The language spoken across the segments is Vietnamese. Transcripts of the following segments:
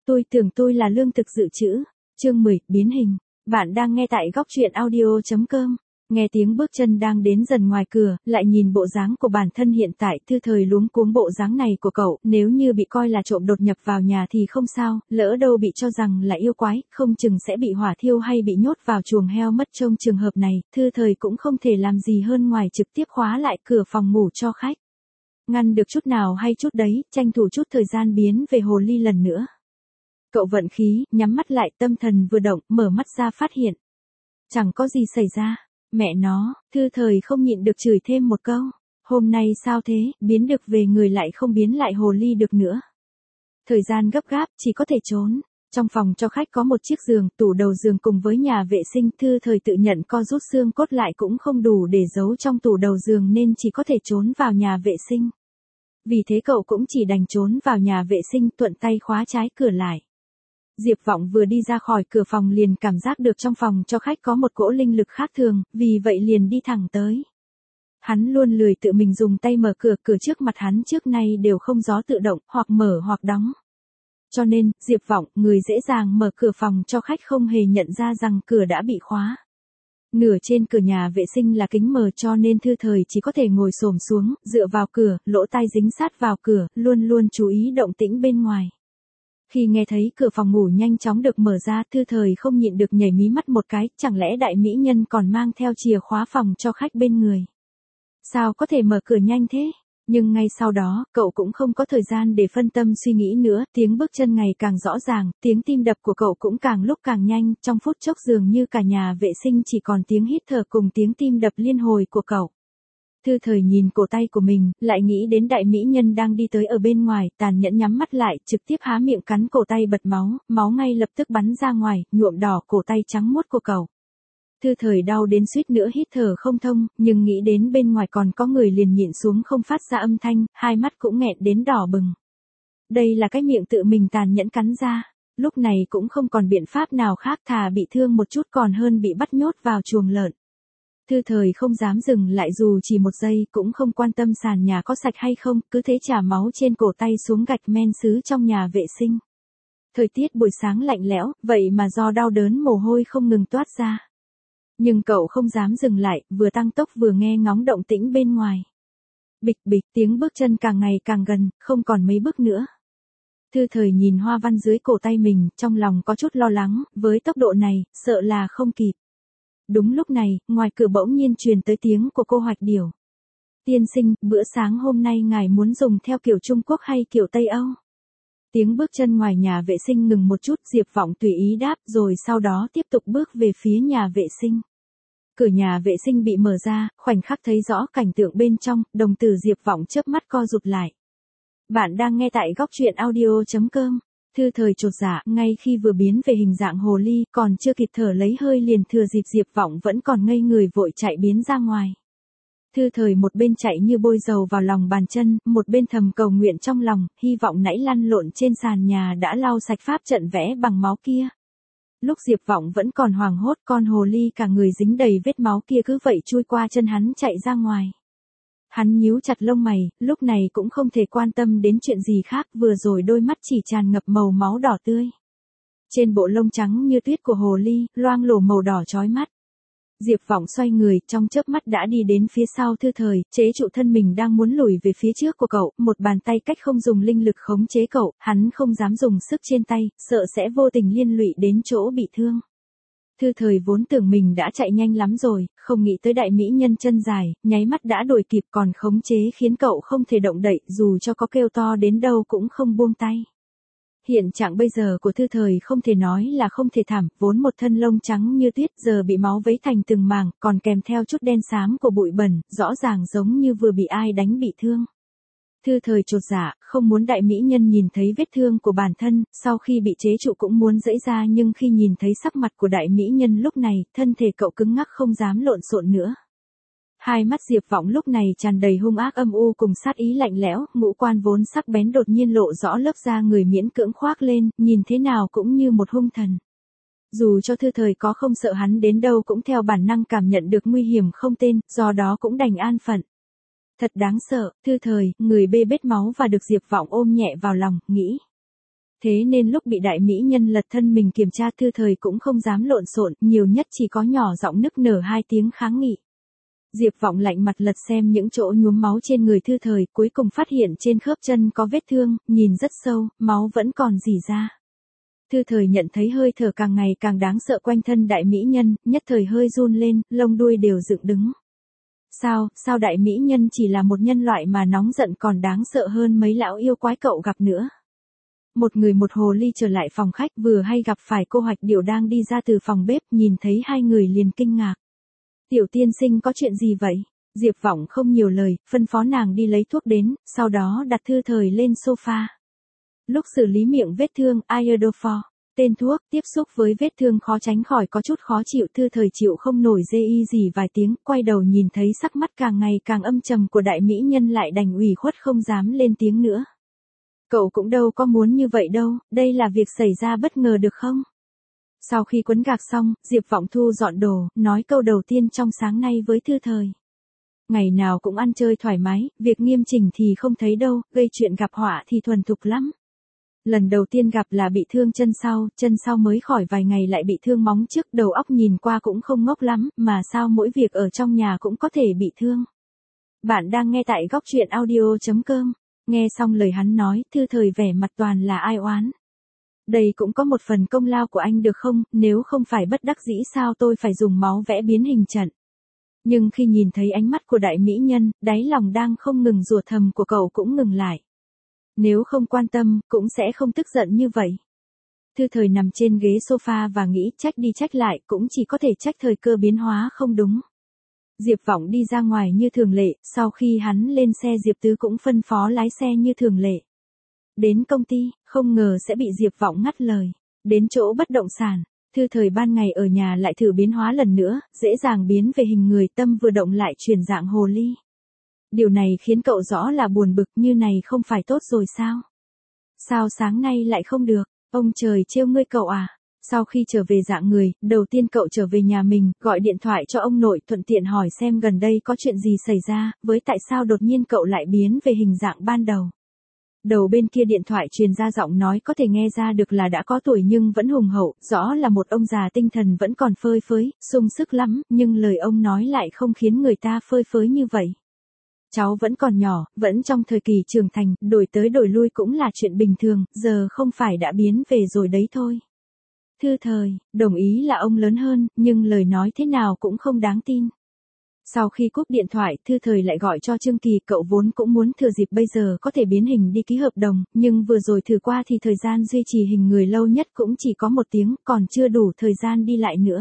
Tôi tưởng tôi là lương thực dự trữ. Chương 10, biến hình. Bạn đang nghe tại góc truyện audio.com. Nghe tiếng bước chân đang đến dần ngoài cửa, lại nhìn bộ dáng của bản thân hiện tại, Thư Thời luống cuống bộ dáng này của cậu, nếu như bị coi là trộm đột nhập vào nhà thì không sao, lỡ đâu bị cho rằng là yêu quái, không chừng sẽ bị hỏa thiêu hay bị nhốt vào chuồng heo mất. Trong trường hợp này, Thư Thời cũng không thể làm gì hơn ngoài trực tiếp khóa lại cửa phòng ngủ cho khách. Ngăn được chút nào hay chút đấy, tranh thủ chút thời gian biến về hồ ly lần nữa. Cậu vận khí, nhắm mắt lại, tâm thần vừa động, mở mắt ra phát hiện. Chẳng có gì xảy ra. Mẹ nó, Thư Thời không nhịn được chửi thêm một câu. Hôm nay sao thế, biến được về người lại không biến lại hồ ly được nữa. Thời gian gấp gáp, chỉ có thể trốn. Trong phòng cho khách có một chiếc giường, tủ đầu giường cùng với nhà vệ sinh. Thư Thời tự nhận co rút xương cốt lại cũng không đủ để giấu trong tủ đầu giường nên chỉ có thể trốn vào nhà vệ sinh. Vì thế cậu cũng chỉ đành trốn vào nhà vệ sinh, thuận tay khóa trái cửa lại. Diệp Vọng vừa đi ra khỏi cửa phòng liền cảm giác được trong phòng cho khách có một cỗ linh lực khác thường, vì vậy liền đi thẳng tới. Hắn luôn lười tự mình dùng tay mở cửa, cửa trước mặt hắn trước nay đều không gió tự động, hoặc mở hoặc đóng. Cho nên, Diệp Vọng, người dễ dàng mở cửa phòng cho khách không hề nhận ra rằng cửa đã bị khóa. Nửa trên cửa nhà vệ sinh là kính mờ cho nên Thư Thời chỉ có thể ngồi xổm xuống, dựa vào cửa, lỗ tai dính sát vào cửa, luôn luôn chú ý động tĩnh bên ngoài. Khi nghe thấy cửa phòng ngủ nhanh chóng được mở ra, Thư Thời không nhịn được nhảy mí mắt một cái, chẳng lẽ đại mỹ nhân còn mang theo chìa khóa phòng cho khách bên người. Sao có thể mở cửa nhanh thế? Nhưng ngay sau đó, cậu cũng không có thời gian để phân tâm suy nghĩ nữa, tiếng bước chân ngày càng rõ ràng, tiếng tim đập của cậu cũng càng lúc càng nhanh, trong phút chốc dường như cả nhà vệ sinh chỉ còn tiếng hít thở cùng tiếng tim đập liên hồi của cậu. Thư Thời nhìn cổ tay của mình, lại nghĩ đến đại mỹ nhân đang đi tới ở bên ngoài, tàn nhẫn nhắm mắt lại, trực tiếp há miệng cắn cổ tay bật máu, máu ngay lập tức bắn ra ngoài, nhuộm đỏ cổ tay trắng muốt của cậu. Thư Thời đau đến suýt nữa hít thở không thông, nhưng nghĩ đến bên ngoài còn có người liền nhịn xuống không phát ra âm thanh, hai mắt cũng nghẹn đến đỏ bừng. Đây là cái miệng tự mình tàn nhẫn cắn ra, lúc này cũng không còn biện pháp nào khác, thà bị thương một chút còn hơn bị bắt nhốt vào chuồng lợn. Thư Thời không dám dừng lại dù chỉ một giây, cũng không quan tâm sàn nhà có sạch hay không, cứ thế chả máu trên cổ tay xuống gạch men sứ trong nhà vệ sinh. Thời tiết buổi sáng lạnh lẽo, vậy mà do đau đớn mồ hôi không ngừng toát ra. Nhưng cậu không dám dừng lại, vừa tăng tốc vừa nghe ngóng động tĩnh bên ngoài. Bịch bịch, tiếng bước chân càng ngày càng gần, không còn mấy bước nữa. Thư Thời nhìn hoa văn dưới cổ tay mình, trong lòng có chút lo lắng, với tốc độ này, sợ là không kịp. Đúng lúc này, ngoài cửa bỗng nhiên truyền tới tiếng của cô Hoạch Điểu. Tiên sinh, bữa sáng hôm nay ngài muốn dùng theo kiểu Trung Quốc hay kiểu Tây Âu? Tiếng bước chân ngoài nhà vệ sinh ngừng một chút, Diệp Vọng tùy ý đáp rồi sau đó tiếp tục bước về phía nhà vệ sinh. Cửa nhà vệ sinh bị mở ra, khoảnh khắc thấy rõ cảnh tượng bên trong, đồng tử Diệp Vọng chớp mắt co rụt lại. Bạn đang nghe tại góc truyện audio.com. Thư Thời chột dạ, ngay khi vừa biến về hình dạng hồ ly, còn chưa kịp thở lấy hơi liền thừa dịp Diệp Vọng vẫn còn ngây người vội chạy biến ra ngoài. Thư Thời một bên chạy như bôi dầu vào lòng bàn chân, một bên thầm cầu nguyện trong lòng, hy vọng nãy lăn lộn trên sàn nhà đã lau sạch pháp trận vẽ bằng máu kia. Lúc Diệp Vọng vẫn còn hoảng hốt, con hồ ly cả người dính đầy vết máu kia cứ vậy chui qua chân hắn chạy ra ngoài. Hắn nhíu chặt lông mày, lúc này cũng không thể quan tâm đến chuyện gì khác, vừa rồi đôi mắt chỉ tràn ngập màu máu đỏ tươi. Trên bộ lông trắng như tuyết của hồ ly, loang lổ màu đỏ chói mắt. Diệp Vọng xoay người, trong chớp mắt đã đi đến phía sau Thư Thời, chế trụ thân mình đang muốn lùi về phía trước của cậu, một bàn tay cách không dùng linh lực khống chế cậu, hắn không dám dùng sức trên tay, sợ sẽ vô tình liên lụy đến chỗ bị thương. Thư Thời vốn tưởng mình đã chạy nhanh lắm rồi, không nghĩ tới đại mỹ nhân chân dài, nháy mắt đã đuổi kịp còn khống chế khiến cậu không thể động đậy, dù cho có kêu to đến đâu cũng không buông tay. Hiện trạng bây giờ của Thư Thời không thể nói là không thể thảm, vốn một thân lông trắng như tuyết giờ bị máu vấy thành từng mảng, còn kèm theo chút đen xám của bụi bẩn, rõ ràng giống như vừa bị ai đánh bị thương. Thư Thời chột dạ, không muốn đại mỹ nhân nhìn thấy vết thương của bản thân, sau khi bị chế trụ cũng muốn giãy ra nhưng khi nhìn thấy sắc mặt của đại mỹ nhân lúc này, thân thể cậu cứng ngắc không dám lộn xộn nữa. Hai mắt Diệp Vọng lúc này tràn đầy hung ác âm u cùng sát ý lạnh lẽo, ngũ quan vốn sắc bén đột nhiên lộ rõ lớp da người miễn cưỡng khoác lên, nhìn thế nào cũng như một hung thần. Dù cho Thư Thời có không sợ hắn đến đâu cũng theo bản năng cảm nhận được nguy hiểm không tên, do đó cũng đành an phận. Thật đáng sợ, Thư Thời, người bê bết máu và được Diệp Vọng ôm nhẹ vào lòng, nghĩ. Thế nên lúc bị đại mỹ nhân lật thân mình kiểm tra Thư Thời cũng không dám lộn xộn, nhiều nhất chỉ có nhỏ giọng nức nở 2 tiếng kháng nghị. Diệp Vọng lạnh mặt lật xem những chỗ nhuốm máu trên người Thư Thời, cuối cùng phát hiện trên khớp chân có vết thương, nhìn rất sâu, máu vẫn còn rỉ ra. Thư Thời nhận thấy hơi thở càng ngày càng đáng sợ quanh thân đại mỹ nhân, nhất thời hơi run lên, lông đuôi đều dựng đứng. Sao đại mỹ nhân chỉ là một nhân loại mà nóng giận còn đáng sợ hơn mấy lão yêu quái cậu gặp nữa. Một người một hồ ly trở lại phòng khách vừa hay gặp phải cô Hoạch Điểu đang đi ra từ phòng bếp, nhìn thấy hai người liền kinh ngạc. Tiểu tiên sinh có chuyện gì vậy? Diệp Vọng không nhiều lời, phân phó nàng đi lấy thuốc đến, sau đó đặt Thư Thời lên sofa. Lúc xử lý miệng vết thương, iodofor, tên thuốc, tiếp xúc với vết thương khó tránh khỏi có chút khó chịu. Thư Thời chịu không nổi dê y gì vài tiếng, quay đầu nhìn thấy sắc mắt càng ngày càng âm trầm của đại mỹ nhân lại đành ủy khuất không dám lên tiếng nữa. Cậu cũng đâu có muốn như vậy đâu, đây là việc xảy ra bất ngờ được không? Sau khi quấn gạc xong, Diệp Vọng thu dọn đồ, nói câu đầu tiên trong sáng nay với Thư Thời. Ngày nào cũng ăn chơi thoải mái, việc nghiêm chỉnh thì không thấy đâu, gây chuyện gặp họa thì thuần thục lắm. Lần đầu tiên gặp là bị thương chân sau mới khỏi vài ngày lại bị thương móng trước, đầu óc nhìn qua cũng không ngốc lắm, mà sao mỗi việc ở trong nhà cũng có thể bị thương. Bạn đang nghe tại góc truyện audio.com. Nghe xong lời hắn nói, Thư Thời vẻ mặt toàn là ai oán. Đây cũng có một phần công lao của anh được không, nếu không phải bất đắc dĩ sao tôi phải dùng máu vẽ biến hình trận. Nhưng khi nhìn thấy ánh mắt của đại mỹ nhân, đáy lòng đang không ngừng rủa thầm của cậu cũng ngừng lại. Nếu không quan tâm, cũng sẽ không tức giận như vậy. Thư Thời nằm trên ghế sofa và nghĩ trách đi trách lại, cũng chỉ có thể trách thời cơ biến hóa không đúng. Diệp Vọng đi ra ngoài như thường lệ, sau khi hắn lên xe Diệp Tứ cũng phân phó lái xe như thường lệ. Đến công ty, không ngờ sẽ bị Diệp Vọng ngắt lời. Đến chỗ bất động sản, Thư Thời ban ngày ở nhà lại thử biến hóa lần nữa, dễ dàng biến về hình người, tâm vừa động lại chuyển dạng hồ ly. Điều này khiến cậu rõ là buồn bực, như này không phải tốt rồi sao? Sao sáng nay lại không được, ông trời trêu ngươi cậu à? Sau khi trở về dạng người, đầu tiên cậu trở về nhà mình, gọi điện thoại cho ông nội, thuận tiện hỏi xem gần đây có chuyện gì xảy ra, với tại sao đột nhiên cậu lại biến về hình dạng ban đầu. Đầu bên kia điện thoại truyền ra giọng nói có thể nghe ra được là đã có tuổi nhưng vẫn hùng hậu, rõ là một ông già tinh thần vẫn còn phơi phới, sung sức lắm, nhưng lời ông nói lại không khiến người ta phơi phới như vậy. Cháu vẫn còn nhỏ, vẫn trong thời kỳ trưởng thành, đổi tới đổi lui cũng là chuyện bình thường, giờ không phải đã biến về rồi đấy thôi. Thư Thời, đồng ý là ông lớn hơn, nhưng lời nói thế nào cũng không đáng tin. Sau khi cúp điện thoại, Thư Thời lại gọi cho Trương Kỳ, cậu vốn cũng muốn thừa dịp bây giờ có thể biến hình đi ký hợp đồng, nhưng vừa rồi thử qua thì thời gian duy trì hình người lâu nhất cũng chỉ có 1 tiếng, còn chưa đủ thời gian đi lại nữa.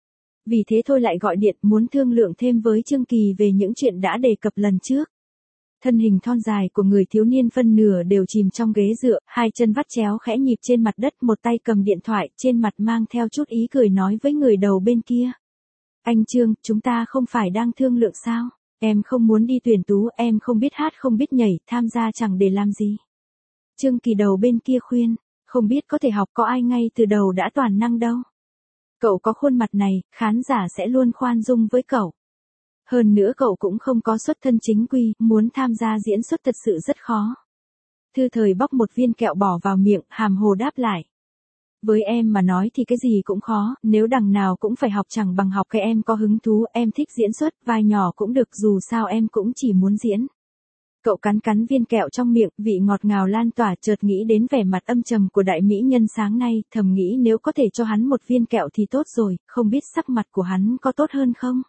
Vì thế thôi lại gọi điện muốn thương lượng thêm với Trương Kỳ về những chuyện đã đề cập lần trước. Thân hình thon dài của người thiếu niên phân nửa đều chìm trong ghế dựa, 2 chân vắt chéo khẽ nhịp trên mặt đất, một tay cầm điện thoại, trên mặt mang theo chút ý cười nói với người đầu bên kia. Anh Trương, chúng ta không phải đang thương lượng sao? Em không muốn đi tuyển tú, em không biết hát không biết nhảy, tham gia chẳng để làm gì. Trương Kỳ đầu bên kia khuyên, không biết có thể học có ai ngay từ đầu đã toàn năng đâu. Cậu có khuôn mặt này, khán giả sẽ luôn khoan dung với cậu. Hơn nữa cậu cũng không có xuất thân chính quy, muốn tham gia diễn xuất thật sự rất khó. Thư Thời bóc một viên kẹo bỏ vào miệng, hàm hồ đáp lại. Với em mà nói thì cái gì cũng khó, nếu đằng nào cũng phải học chẳng bằng học cái em có hứng thú, em thích diễn xuất, vai nhỏ cũng được, dù sao em cũng chỉ muốn diễn. Cậu cắn cắn viên kẹo trong miệng, vị ngọt ngào lan tỏa, chợt nghĩ đến vẻ mặt âm trầm của đại mỹ nhân sáng nay, thầm nghĩ nếu có thể cho hắn một viên kẹo thì tốt rồi, không biết sắc mặt của hắn có tốt hơn không?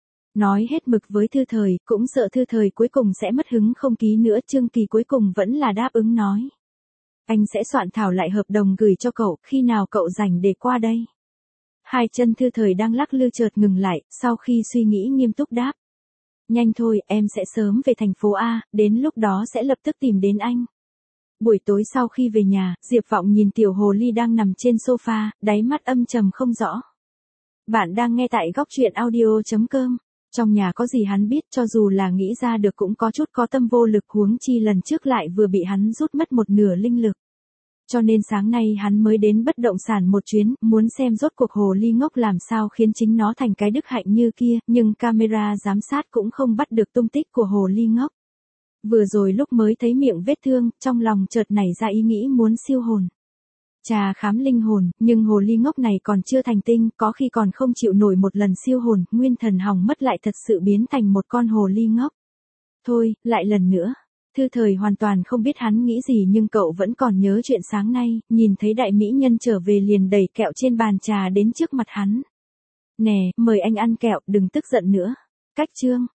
Nói hết mực với Thư Thời, cũng sợ Thư Thời cuối cùng sẽ mất hứng không ký nữa, Trương Kỳ cuối cùng vẫn là đáp ứng nói. Anh sẽ soạn thảo lại hợp đồng gửi cho cậu, khi nào cậu rảnh để qua đây? 2 chân Thư Thời đang lắc lư chợt ngừng lại, sau khi suy nghĩ nghiêm túc đáp. Nhanh thôi, em sẽ sớm về thành phố A, đến lúc đó sẽ lập tức tìm đến anh. Buổi tối sau khi về nhà, Diệp Vọng nhìn tiểu hồ ly đang nằm trên sofa, đáy mắt âm trầm không rõ. Bạn đang nghe tại góc truyện audio.com. Trong nhà có gì hắn biết, cho dù là nghĩ ra được cũng có chút có tâm vô lực, huống chi lần trước lại vừa bị hắn rút mất 1/2 linh lực. Cho nên sáng nay hắn mới đến bất động sản một chuyến, muốn xem rốt cuộc hồ ly ngốc làm sao khiến chính nó thành cái đức hạnh như kia, nhưng camera giám sát cũng không bắt được tung tích của hồ ly ngốc. Vừa rồi lúc mới thấy miệng vết thương, trong lòng chợt nảy ra ý nghĩ muốn siêu hồn. trà khám linh hồn, nhưng hồ ly ngốc này còn chưa thành tinh, có khi còn không chịu nổi một lần siêu hồn, nguyên thần hỏng mất lại thật sự biến thành một con hồ ly ngốc. Thôi, lại lần nữa. Thư Thời hoàn toàn không biết hắn nghĩ gì nhưng cậu vẫn còn nhớ chuyện sáng nay, nhìn thấy đại mỹ nhân trở về liền đẩy kẹo trên bàn trà đến trước mặt hắn. Nè, mời anh ăn kẹo, đừng tức giận nữa. Cách chương.